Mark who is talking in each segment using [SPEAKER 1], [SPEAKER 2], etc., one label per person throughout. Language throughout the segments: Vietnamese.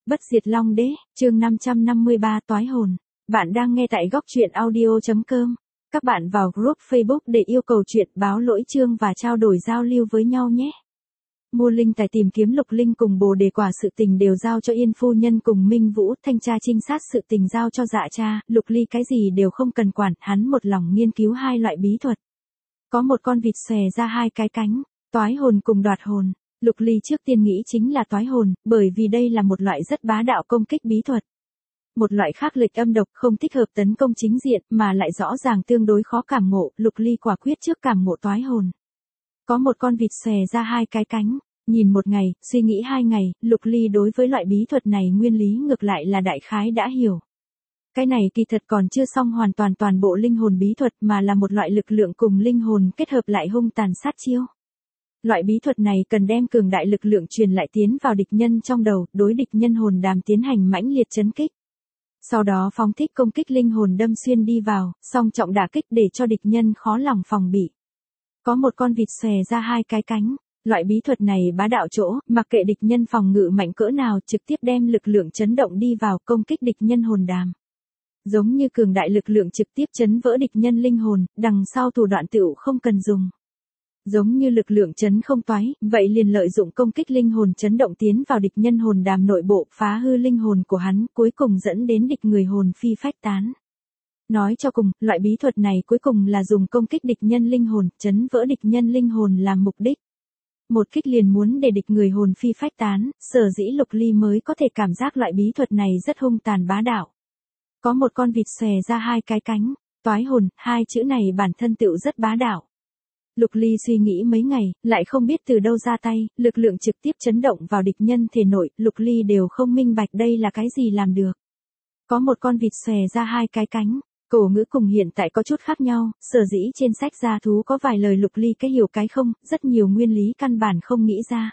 [SPEAKER 1] Bất diệt Long Đế, chương 553 Toái hồn. Bạn đang nghe tại góc truyện audio.com. Các bạn vào group Facebook để yêu cầu chuyện báo lỗi chương và trao đổi giao lưu với nhau nhé. Mua linh tài tìm kiếm lục linh cùng bồ đề quả sự tình đều giao cho Yên phu nhân cùng Minh Vũ, thanh tra trinh sát sự tình giao cho Dạ cha, Lục Ly cái gì đều không cần quản, hắn một lòng nghiên cứu hai loại bí thuật. Có một con vịt xòe ra hai cái cánh, toái hồn cùng đoạt hồn. Lục Ly trước tiên nghĩ chính là toái hồn, bởi vì đây là một loại rất bá đạo công kích bí thuật. Một loại khác lịch âm độc không thích hợp tấn công chính diện mà lại rõ ràng tương đối khó cảm ngộ, Lục Ly quả quyết trước cảm ngộ toái hồn. Có một con vịt xòe ra hai cái cánh, nhìn một ngày, suy nghĩ hai ngày, Lục Ly đối với loại bí thuật này nguyên lý ngược lại là đại khái đã hiểu. Cái này kỳ thật còn chưa xong hoàn toàn bộ linh hồn bí thuật mà là một loại lực lượng cùng linh hồn kết hợp lại hung tàn sát chiêu. Loại bí thuật này cần đem cường đại lực lượng truyền lại tiến vào địch nhân trong đầu, đối địch nhân hồn đàm tiến hành mãnh liệt chấn kích. Sau đó phóng thích công kích linh hồn đâm xuyên đi vào, song trọng đả kích để cho địch nhân khó lòng phòng bị. Có một con vịt xòe ra hai cái cánh, loại bí thuật này bá đạo chỗ, mặc kệ địch nhân phòng ngự mạnh cỡ nào trực tiếp đem lực lượng chấn động đi vào công kích địch nhân hồn đàm. Giống như cường đại lực lượng trực tiếp chấn vỡ địch nhân linh hồn, đằng sau thủ đoạn tựu không cần dùng. Giống như lực lượng chấn không toái, vậy liền lợi dụng công kích linh hồn chấn động tiến vào địch nhân hồn đàm nội bộ, phá hư linh hồn của hắn, cuối cùng dẫn đến địch người hồn phi phách tán. Nói cho cùng, loại bí thuật này cuối cùng là dùng công kích địch nhân linh hồn, chấn vỡ địch nhân linh hồn làm mục đích. Một kích liền muốn để địch người hồn phi phách tán, sở dĩ Lục Ly mới có thể cảm giác loại bí thuật này rất hung tàn bá đạo. Có một con vịt xòe ra hai cái cánh, toái hồn, hai chữ này bản thân tựu rất bá đạo. Lục Ly suy nghĩ mấy ngày, lại không biết từ đâu ra tay, lực lượng trực tiếp chấn động vào địch nhân thể nội, Lục Ly đều không minh bạch đây là cái gì làm được. Có một con vịt xòe ra hai cái cánh, cổ ngữ cùng hiện tại có chút khác nhau, sở dĩ trên sách gia thú có vài lời Lục Ly cái hiểu cái không, rất nhiều nguyên lý căn bản không nghĩ ra.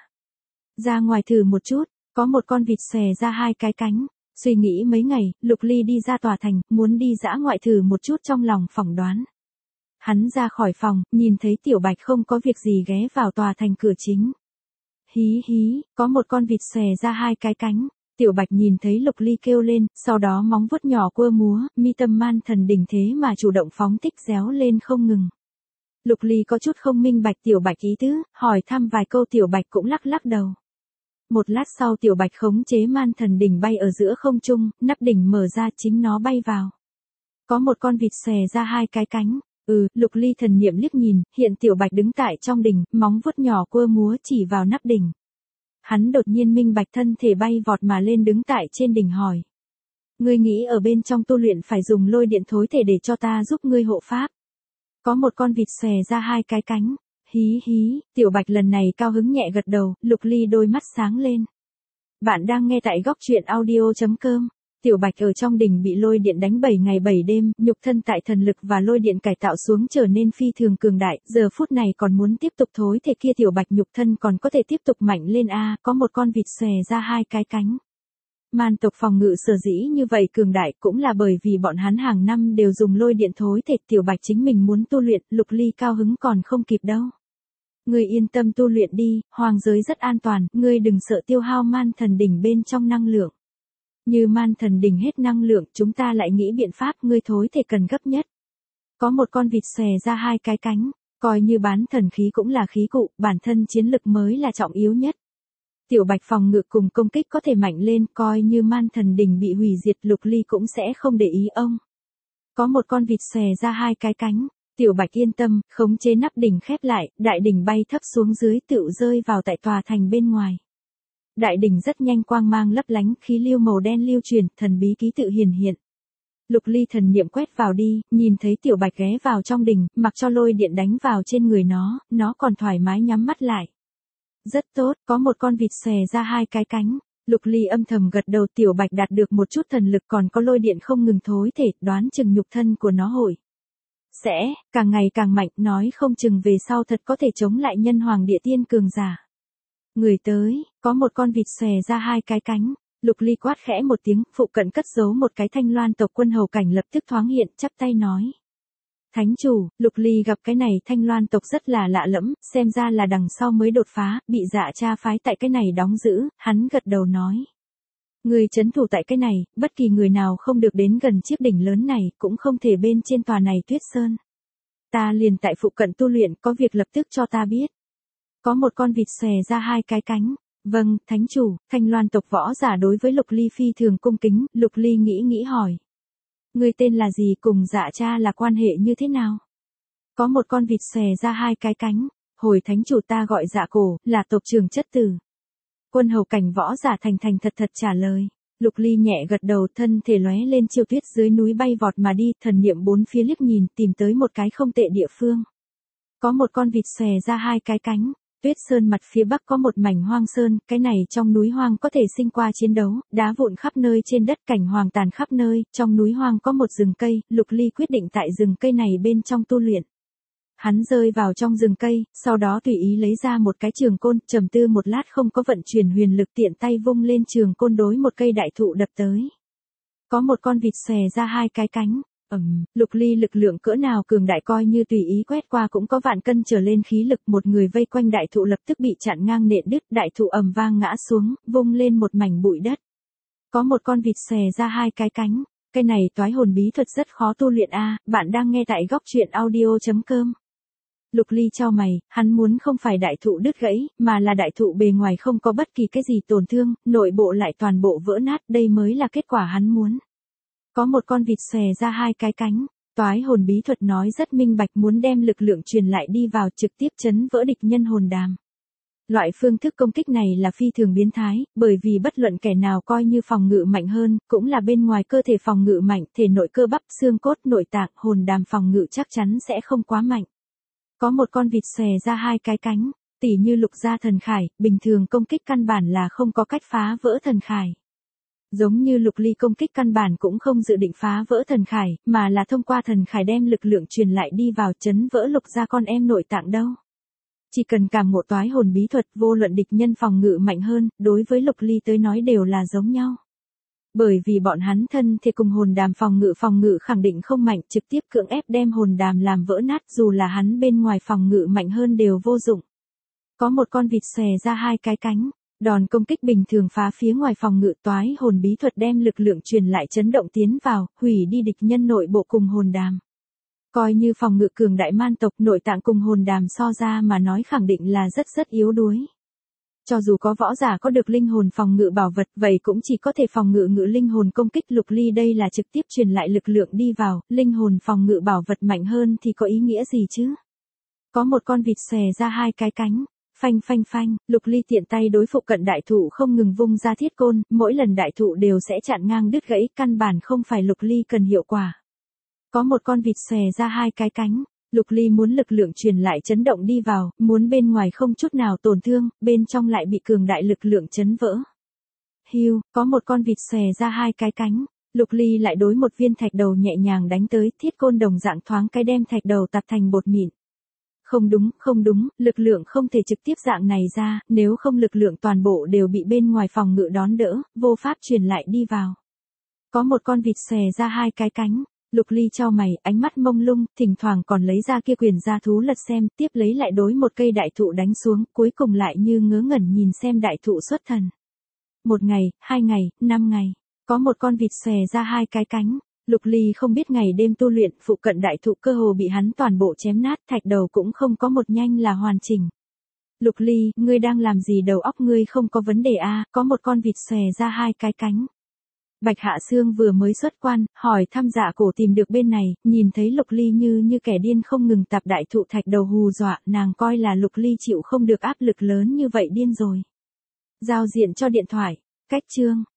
[SPEAKER 1] Ra ngoài thử một chút, có một con vịt xòe ra hai cái cánh, suy nghĩ mấy ngày, Lục Ly đi ra tòa thành, muốn đi dã ngoại thử một chút trong lòng phỏng đoán. Hắn ra khỏi phòng, nhìn thấy Tiểu Bạch không có việc gì ghé vào tòa thành cửa chính. Hí hí, có một con vịt xòe ra hai cái cánh. Tiểu Bạch nhìn thấy Lục Ly kêu lên, sau đó móng vuốt nhỏ quơ múa, mi tâm man thần đỉnh thế mà chủ động phóng thích réo lên không ngừng. Lục Ly có chút không minh bạch Tiểu Bạch ý tứ, hỏi thăm vài câu Tiểu Bạch cũng lắc lắc đầu. Một lát sau Tiểu Bạch khống chế man thần đỉnh bay ở giữa không trung, nắp đỉnh mở ra chính nó bay vào. Có một con vịt xòe ra hai cái cánh. Lục Ly thần niệm liếc nhìn, hiện Tiểu Bạch đứng tại trong đỉnh, móng vuốt nhỏ quơ múa chỉ vào nắp đỉnh. Hắn đột nhiên minh bạch thân thể bay vọt mà lên đứng tại trên đỉnh hỏi. Ngươi nghĩ ở bên trong tu luyện phải dùng lôi điện thối thể để cho ta giúp ngươi hộ pháp. Có một con vịt xòe ra hai cái cánh. Hí hí, Tiểu Bạch lần này cao hứng nhẹ gật đầu, Lục Ly đôi mắt sáng lên. Bạn đang nghe tại góc truyện audio.com. Tiểu Bạch ở trong đỉnh bị lôi điện đánh 7 ngày 7 đêm, nhục thân tại thần lực và lôi điện cải tạo xuống trở nên phi thường cường đại, giờ phút này còn muốn tiếp tục thối thể kia Tiểu Bạch nhục thân còn có thể tiếp tục mạnh lên có một con vịt xòe ra hai cái cánh. Man tộc phòng ngự sở dĩ như vậy cường đại cũng là bởi vì bọn hắn hàng năm đều dùng lôi điện thối thể, Tiểu Bạch chính mình muốn tu luyện, Lục Ly cao hứng còn không kịp đâu. Ngươi yên tâm tu luyện đi, hoàng giới rất an toàn, ngươi đừng sợ tiêu hao man thần đỉnh bên trong năng lượng. Như man thần đỉnh hết năng lượng, chúng ta lại nghĩ biện pháp, ngươi thối thể cần gấp nhất. Có một con vịt xòe ra hai cái cánh, coi như bán thần khí cũng là khí cụ, bản thân chiến lực mới là trọng yếu nhất. Tiểu Bạch phòng ngự cùng công kích có thể mạnh lên, coi như man thần đỉnh bị hủy diệt, Lục Ly cũng sẽ không để ý ông. Có một con vịt xòe ra hai cái cánh, Tiểu Bạch yên tâm, khống chế nắp đỉnh khép lại, đại đỉnh bay thấp xuống dưới tựu rơi vào tại tòa thành bên ngoài. Đại đỉnh rất nhanh quang mang lấp lánh, khí lưu màu đen lưu truyền, thần bí ký tự hiển hiện. Lục Ly thần niệm quét vào đi, nhìn thấy Tiểu Bạch ghé vào trong đỉnh, mặc cho lôi điện đánh vào trên người nó còn thoải mái nhắm mắt lại. Rất tốt, có một con vịt xòe ra hai cái cánh. Lục Ly âm thầm gật đầu, Tiểu Bạch đạt được một chút thần lực còn có lôi điện không ngừng thối thể, đoán chừng nhục thân của nó hội sẽ càng ngày càng mạnh, nói không chừng về sau thật có thể chống lại nhân hoàng địa tiên cường giả. Người tới, có một con vịt xòe ra hai cái cánh. Lục Ly quát khẽ một tiếng, phụ cận cất giấu một cái Thanh Loan tộc quân hầu cảnh lập tức thoáng hiện, chắp tay nói. Thánh chủ, Lục Ly gặp cái này Thanh Loan tộc rất là lạ lẫm, xem ra là đằng sau mới đột phá, bị Dạ cha phái tại cái này đóng giữ, hắn gật đầu nói. Người trấn thủ tại cái này, bất kỳ người nào không được đến gần chiếc đỉnh lớn này, cũng không thể bên trên tòa này tuyết sơn. Ta liền tại phụ cận tu luyện, có việc lập tức cho ta biết. Có một con vịt xòe ra hai cái cánh. Vâng, thánh chủ. Thanh Loan tộc võ giả đối với Lục Ly phi thường cung kính. Lục Ly nghĩ hỏi. Người tên là gì, cùng dạ cha là quan hệ như thế nào? Có một con vịt xòe ra hai cái cánh. Hồi thánh chủ, ta gọi Dạ Cổ, là tộc trưởng chất tử. Quân hầu cảnh võ giả thành thật trả lời. Lục Ly nhẹ gật đầu, thân thể lóe lên chiêu tuyết dưới núi bay vọt mà đi, thần niệm bốn phía liếc nhìn, tìm tới một cái không tệ địa phương. Có một con vịt xòe ra hai cái cánh. Tuyết sơn mặt phía bắc có một mảnh hoang sơn, cái này trong núi hoang có thể sinh qua chiến đấu, đá vụn khắp nơi trên đất, cảnh hoàng tàn khắp nơi, trong núi hoang có một rừng cây, Lục Ly quyết định tại rừng cây này bên trong tu luyện. Hắn rơi vào trong rừng cây, sau đó tùy ý lấy ra một cái trường côn, trầm tư một lát không có vận chuyển huyền lực, tiện tay vung lên trường côn đối một cây đại thụ đập tới. Có một con vịt xòe ra hai cái cánh. Lục Ly lực lượng cỡ nào cường đại, coi như tùy ý quét qua cũng có vạn cân trở lên khí lực, một người vây quanh đại thụ lập tức bị chặn ngang nện đứt, đại thụ ầm vang ngã xuống, vung lên một mảnh bụi đất. Có một con vịt xòe ra hai cái cánh. Cái này toái hồn bí thuật rất khó tu luyện a, bạn đang nghe tại góc truyện audio.com. Lục Ly chau mày, hắn muốn không phải đại thụ đứt gãy, mà là đại thụ bề ngoài không có bất kỳ cái gì tổn thương, nội bộ lại toàn bộ vỡ nát, đây mới là kết quả hắn muốn. Có một con vịt xòe ra hai cái cánh, toái hồn bí thuật nói rất minh bạch, muốn đem lực lượng truyền lại đi vào, trực tiếp chấn vỡ địch nhân hồn đàm. Loại phương thức công kích này là phi thường biến thái, bởi vì bất luận kẻ nào coi như phòng ngự mạnh hơn, cũng là bên ngoài cơ thể phòng ngự mạnh, thể nội cơ bắp, xương cốt, nội tạng, hồn đàm phòng ngự chắc chắn sẽ không quá mạnh. Có một con vịt xòe ra hai cái cánh, tỉ như Lục gia thần khải, bình thường công kích căn bản là không có cách phá vỡ thần khải. Giống như Lục Ly công kích căn bản cũng không dự định phá vỡ thần khải, mà là thông qua thần khải đem lực lượng truyền lại đi vào, chấn vỡ Lục gia con em nội tạng đâu. Chỉ cần cảm ngộ toái hồn bí thuật, vô luận địch nhân phòng ngự mạnh hơn, đối với Lục Ly tới nói đều là giống nhau. Bởi vì bọn hắn thân thể cùng hồn đàm phòng ngự khẳng định không mạnh, trực tiếp cưỡng ép đem hồn đàm làm vỡ nát, dù là hắn bên ngoài phòng ngự mạnh hơn đều vô dụng. Có một con vịt xòe ra hai cái cánh, đòn công kích bình thường phá phía ngoài phòng ngự, toái hồn bí thuật đem lực lượng truyền lại chấn động tiến vào, hủy đi địch nhân nội bộ cùng hồn đàm. Coi như phòng ngự cường đại man tộc, nội tạng cùng hồn đàm so ra mà nói khẳng định là rất yếu đuối. Cho dù có võ giả có được linh hồn phòng ngự bảo vật, vậy cũng chỉ có thể phòng ngự linh hồn công kích. Lục Ly đây là trực tiếp truyền lại lực lượng đi vào, linh hồn phòng ngự bảo vật mạnh hơn thì có ý nghĩa gì chứ? Có một con vịt xòe ra hai cái cánh, phanh, Lục Ly tiện tay đối phụ cận đại thụ không ngừng vung ra thiết côn, mỗi lần đại thụ đều sẽ chặn ngang đứt gãy, căn bản không phải Lục Ly cần hiệu quả. Có một con vịt xòe ra hai cái cánh. Lục Ly muốn lực lượng truyền lại chấn động đi vào, muốn bên ngoài không chút nào tổn thương, bên trong lại bị cường đại lực lượng chấn vỡ. Hưu, có một con vịt xòe ra hai cái cánh, Lục Ly lại đối một viên thạch đầu nhẹ nhàng đánh tới, thiết côn đồng dạng thoáng cái đem thạch đầu tạt thành bột mịn. Không đúng, lực lượng không thể trực tiếp dạng này ra, nếu không lực lượng toàn bộ đều bị bên ngoài phòng ngự đón đỡ, vô pháp truyền lại đi vào. Có một con vịt xòe ra hai cái cánh. Lục Ly chau mày, ánh mắt mông lung, thỉnh thoảng còn lấy ra kia quyền gia thú lật xem, tiếp lấy lại đối một cây đại thụ đánh xuống, cuối cùng lại như ngớ ngẩn nhìn xem đại thụ xuất thần. 1 ngày, 2 ngày, 5 ngày, có một con vịt xòe ra hai cái cánh. Lục Ly không biết ngày đêm tu luyện, phụ cận đại thụ cơ hồ bị hắn toàn bộ chém nát, thạch đầu cũng không có một nhanh là hoàn chỉnh. Lục Ly, ngươi đang làm gì, đầu óc ngươi không có vấn đề a? Có một con vịt xòe ra hai cái cánh. Bạch Hạ Sương vừa mới xuất quan, hỏi thăm Dạ Cổ tìm được bên này, nhìn thấy Lục Ly như kẻ điên không ngừng tạp đại thụ, thạch đầu hù dọa, nàng coi là Lục Ly chịu không được áp lực lớn như vậy điên rồi. Giao diện cho điện thoại, cách chương.